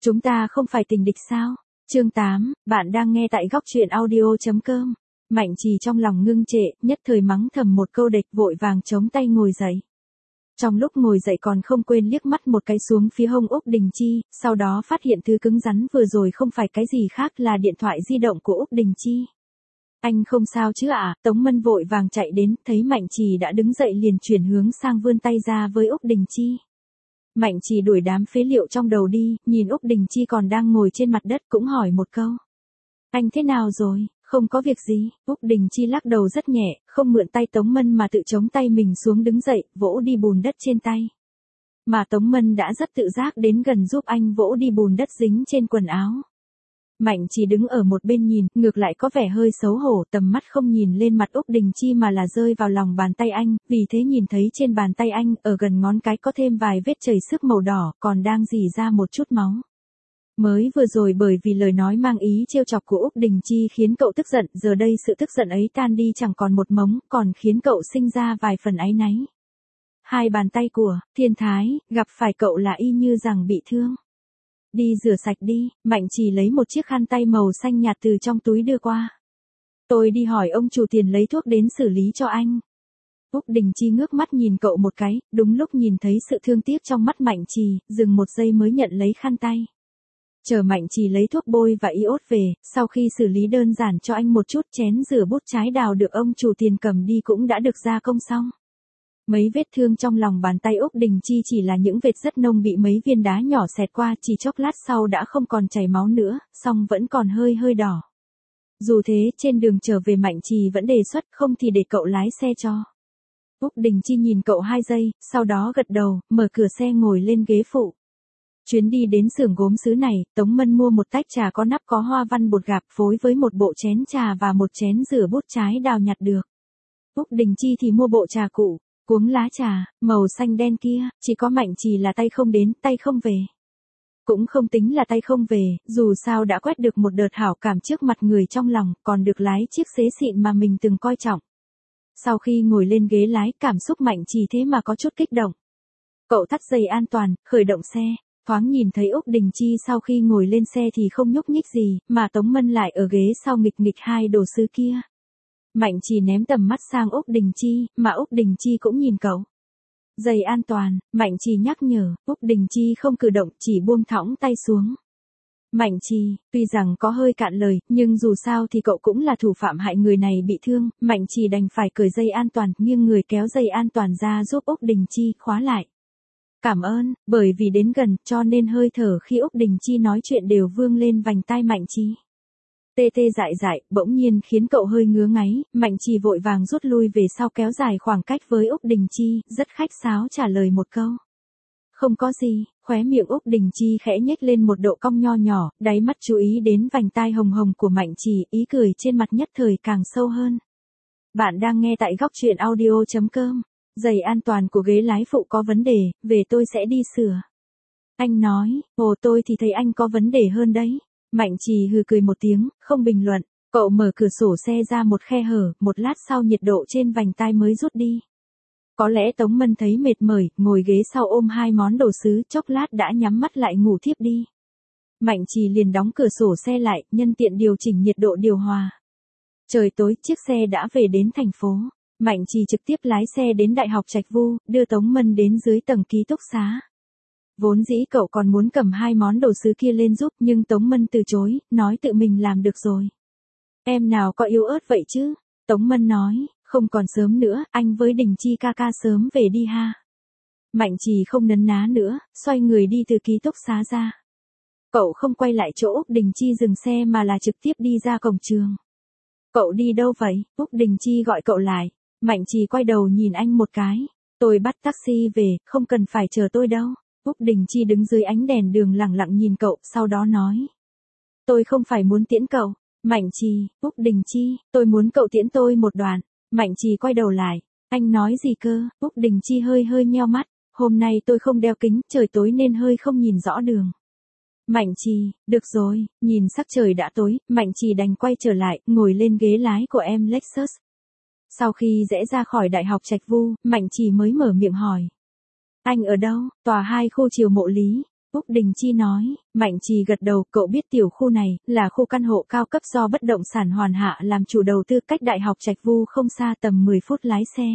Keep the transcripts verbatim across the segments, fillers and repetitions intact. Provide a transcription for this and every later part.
Chúng ta không phải tình địch sao? Chương tám, bạn đang nghe tại góc truyện audio.com. Mạnh Trì trong lòng ngưng trệ, nhất thời mắng thầm một câu địch, vội vàng chống tay ngồi dậy. Trong lúc ngồi dậy còn không quên liếc mắt một cái xuống phía hông Úc Đình Chi, sau đó phát hiện thứ cứng rắn vừa rồi không phải cái gì khác là điện thoại di động của Úc Đình Chi. Anh không sao chứ ạ? À? Tống Mân vội vàng chạy đến, thấy Mạnh Trì đã đứng dậy liền chuyển hướng sang vươn tay ra với Úc Đình Chi. Mạnh Trì đuổi đám phế liệu trong đầu đi, nhìn Úc Đình Chi còn đang ngồi trên mặt đất cũng hỏi một câu. Anh thế nào rồi? Không có việc gì. Úc Đình Chi lắc đầu rất nhẹ, không mượn tay Tống Mân mà tự chống tay mình xuống đứng dậy, vỗ đi bùn đất trên tay. Mà Tống Mân đã rất tự giác đến gần giúp anh vỗ đi bùn đất dính trên quần áo. Mạnh Trì đứng ở một bên nhìn, ngược lại có vẻ hơi xấu hổ, tầm mắt không nhìn lên mặt Úc Đình Chi mà là rơi vào lòng bàn tay anh, vì thế nhìn thấy trên bàn tay anh, ở gần ngón cái có thêm vài vết chảy xước màu đỏ, còn đang rỉ ra một chút máu. Mới vừa rồi bởi vì lời nói mang ý trêu chọc của Úc Đình Chi khiến cậu tức giận, giờ đây sự tức giận ấy tan đi chẳng còn một mống, còn khiến cậu sinh ra vài phần áy náy. Hai bàn tay của Thiên Thái gặp phải cậu là y như rằng bị thương. Đi rửa sạch đi. Mạnh Trì lấy một chiếc khăn tay màu xanh nhạt từ trong túi đưa qua. Tôi đi hỏi ông chủ tiền lấy thuốc đến xử lý cho anh. Úc Đình Chi ngước mắt nhìn cậu một cái, đúng lúc nhìn thấy sự thương tiếc trong mắt Mạnh Trì, dừng một giây mới nhận lấy khăn tay. Chờ Mạnh Trì lấy thuốc bôi và iốt về, sau khi xử lý đơn giản cho anh một chút, chén rửa bút trái đào được ông chủ tiền cầm đi cũng đã được gia công xong. Mấy vết thương trong lòng bàn tay Úc Đình Chi chỉ là những vệt rất nông bị mấy viên đá nhỏ xẹt qua, chỉ chốc lát sau đã không còn chảy máu nữa, song vẫn còn hơi hơi đỏ. Dù thế, trên đường trở về Mạnh Trì vẫn đề xuất không thì để cậu lái xe cho. Úc Đình Chi nhìn cậu hai giây, sau đó gật đầu, mở cửa xe ngồi lên ghế phụ. Chuyến đi đến xưởng gốm sứ này, Tống Mân mua một tách trà có nắp có hoa văn bột gạp phối với một bộ chén trà và một chén rửa bút trái đào nhặt được. Úc Đình Chi thì mua bộ trà cụ. Cuống lá trà, màu xanh đen kia, chỉ có Mạnh Trì là tay không đến, tay không về. Cũng không tính là tay không về, dù sao đã quét được một đợt hảo cảm trước mặt người trong lòng, còn được lái chiếc xế xịn mà mình từng coi trọng. Sau khi ngồi lên ghế lái, cảm xúc Mạnh Trì thế mà có chút kích động. Cậu thắt dây an toàn, khởi động xe, thoáng nhìn thấy Úc Đình Chi sau khi ngồi lên xe thì không nhúc nhích gì, mà Tống Mân lại ở ghế sau nghịch nghịch hai đồ sứ kia. Mạnh Trì ném tầm mắt sang Úc Đình Chi, mà Úc Đình Chi cũng nhìn cậu. Giày an toàn, Mạnh Trì nhắc nhở, Úc Đình Chi không cử động, chỉ buông thõng tay xuống. Mạnh Trì, tuy rằng có hơi cạn lời, nhưng dù sao thì cậu cũng là thủ phạm hại người này bị thương, Mạnh Trì đành phải cởi dây an toàn, nghiêng người kéo dây an toàn ra giúp Úc Đình Chi khóa lại. Cảm ơn, bởi vì đến gần, cho nên hơi thở khi Úc Đình Chi nói chuyện đều vươn lên vành tai Mạnh Trì. Tê tê dại dại, bỗng nhiên khiến cậu hơi ngứa ngáy, Mạnh Trì vội vàng rút lui về sau kéo dài khoảng cách với Úc Đình Chi, rất khách sáo trả lời một câu. Không có gì, khóe miệng Úc Đình Chi khẽ nhếch lên một độ cong nho nhỏ, đáy mắt chú ý đến vành tai hồng hồng của Mạnh Trì, ý cười trên mặt nhất thời càng sâu hơn. Bạn đang nghe tại góc truyện audio.com, giày an toàn của ghế lái phụ có vấn đề, về tôi sẽ đi sửa. Anh nói, ồ tôi thì thấy anh có vấn đề hơn đấy. Mạnh Trì hừ cười một tiếng, không bình luận, cậu mở cửa sổ xe ra một khe hở, một lát sau nhiệt độ trên vành tai mới rút đi. Có lẽ Tống Mân thấy mệt mỏi, ngồi ghế sau ôm hai món đồ sứ, chốc lát đã nhắm mắt lại ngủ thiếp đi. Mạnh Trì liền đóng cửa sổ xe lại, nhân tiện điều chỉnh nhiệt độ điều hòa. Trời tối, chiếc xe đã về đến thành phố. Mạnh Trì trực tiếp lái xe đến Đại học Trạch Vu, đưa Tống Mân đến dưới tầng ký túc xá. Vốn dĩ cậu còn muốn cầm hai món đồ sứ kia lên giúp, nhưng Tống Mân từ chối, nói tự mình làm được rồi. Em nào có yếu ớt vậy chứ? Tống Mân nói, không còn sớm nữa, anh với Đình Chi ca ca sớm về đi ha. Mạnh Trì không nấn ná nữa, xoay người đi từ ký túc xá ra. Cậu không quay lại chỗ Úc Đình Chi dừng xe mà là trực tiếp đi ra cổng trường. Cậu đi đâu vậy? Úc Đình Chi gọi cậu lại. Mạnh Trì quay đầu nhìn anh một cái. Tôi bắt taxi về, không cần phải chờ tôi đâu. Úc Đình Chi đứng dưới ánh đèn đường lặng lặng nhìn cậu, sau đó nói. Tôi không phải muốn tiễn cậu. Mạnh Trì, Úc Đình Chi, tôi muốn cậu tiễn tôi một đoạn. Mạnh Trì quay đầu lại. Anh nói gì cơ? Úc Đình Chi hơi hơi nheo mắt. Hôm nay tôi không đeo kính, trời tối nên hơi không nhìn rõ đường. Mạnh Trì, được rồi, nhìn sắc trời đã tối, Mạnh Trì đành quay trở lại, ngồi lên ghế lái của em Lexus. Sau khi rẽ ra khỏi Đại học Trạch Vu, Mạnh Trì mới mở miệng hỏi. Anh ở đâu? Tòa hai khu Triều Mộ Lý. Úc Đình Chi nói. Mạnh Trì gật đầu, cậu biết tiểu khu này, là khu căn hộ cao cấp do bất động sản Hoàn Hạ làm chủ đầu tư, cách Đại học Trạch Vu không xa, tầm mười phút lái xe.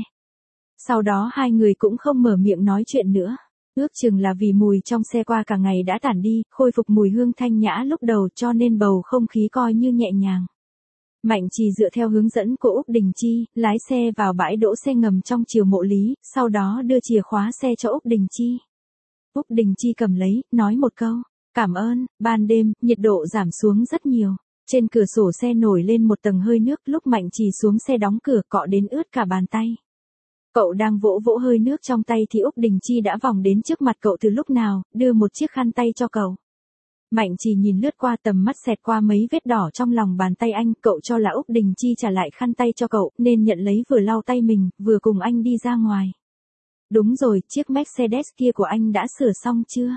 Sau đó hai người cũng không mở miệng nói chuyện nữa. Ước chừng là vì mùi trong xe qua cả ngày đã tản đi, khôi phục mùi hương thanh nhã lúc đầu cho nên bầu không khí coi như nhẹ nhàng. Mạnh Trì dựa theo hướng dẫn của Úc Đình Chi, lái xe vào bãi đỗ xe ngầm trong chiều Mộ Lý, sau đó đưa chìa khóa xe cho Úc Đình Chi. Úc Đình Chi cầm lấy, nói một câu, cảm ơn. Ban đêm, nhiệt độ giảm xuống rất nhiều. Trên cửa sổ xe nổi lên một tầng hơi nước, lúc Mạnh Trì xuống xe đóng cửa cọ đến ướt cả bàn tay. Cậu đang vỗ vỗ hơi nước trong tay thì Úc Đình Chi đã vòng đến trước mặt cậu từ lúc nào, đưa một chiếc khăn tay cho cậu. Mạnh Trì nhìn lướt qua, tầm mắt xẹt qua mấy vết đỏ trong lòng bàn tay anh, cậu cho là Úc Đình Chi trả lại khăn tay cho cậu, nên nhận lấy vừa lau tay mình, vừa cùng anh đi ra ngoài. Đúng rồi, chiếc Mercedes kia của anh đã sửa xong chưa?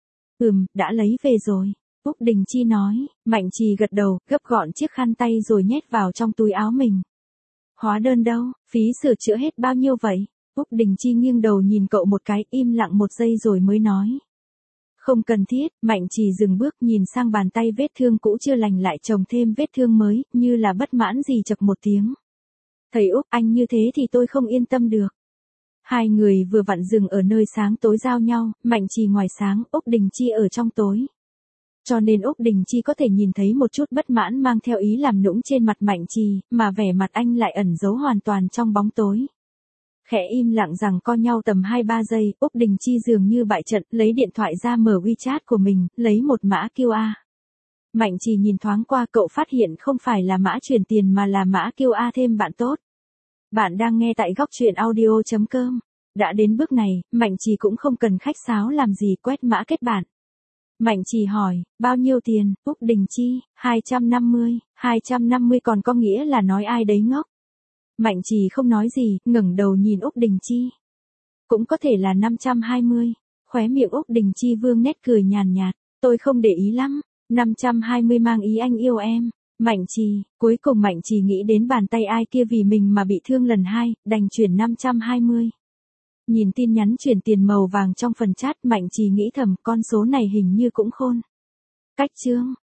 Ừm, đã lấy về rồi. Úc Đình Chi nói. Mạnh Trì gật đầu, gấp gọn chiếc khăn tay rồi nhét vào trong túi áo mình. Hóa đơn đâu, phí sửa chữa hết bao nhiêu vậy? Úc Đình Chi nghiêng đầu nhìn cậu một cái, im lặng một giây rồi mới nói. Không cần thiết. Mạnh Trì dừng bước, nhìn sang bàn tay vết thương cũ chưa lành lại chồng thêm vết thương mới, như là bất mãn gì chậc một tiếng. Thầy Úc, anh như thế thì tôi không yên tâm được. Hai người vừa vặn dừng ở nơi sáng tối giao nhau, Mạnh Trì ngoài sáng, Úc Đình Chi ở trong tối. Cho nên Úc Đình Chi có thể nhìn thấy một chút bất mãn mang theo ý làm nũng trên mặt Mạnh Trì, mà vẻ mặt anh lại ẩn giấu hoàn toàn trong bóng tối. Khẽ im lặng rằng co nhau tầm hai ba giây, Úc Đình Chi dường như bại trận, lấy điện thoại ra mở WeChat của mình, lấy một mã quy rờ. Mạnh Trì nhìn thoáng qua, cậu phát hiện không phải là mã chuyển tiền mà là mã quy rờ thêm bạn tốt. Bạn đang nghe tại góc truyện audio chấm com. Đã đến bước này, Mạnh Trì cũng không cần khách sáo làm gì, quét mã kết bạn. Mạnh Trì hỏi, bao nhiêu tiền? Úc Đình Chi, hai trăm năm mươi. hai trăm năm mươi còn có nghĩa là nói ai đấy ngốc. Mạnh Trì không nói gì, ngẩng đầu nhìn Úc Đình Chi. Cũng có thể là năm trăm hai mươi. Khóe miệng Úc Đình Chi vương nét cười nhàn nhạt, tôi không để ý lắm. năm trăm hai mươi mang ý anh yêu em. Mạnh Trì, cuối cùng Mạnh Trì nghĩ đến bàn tay ai kia vì mình mà bị thương lần hai, đành chuyển năm trăm hai mươi. Nhìn tin nhắn chuyển tiền màu vàng trong phần chat, Mạnh Trì nghĩ thầm, con số này hình như cũng khôn. Cách chương.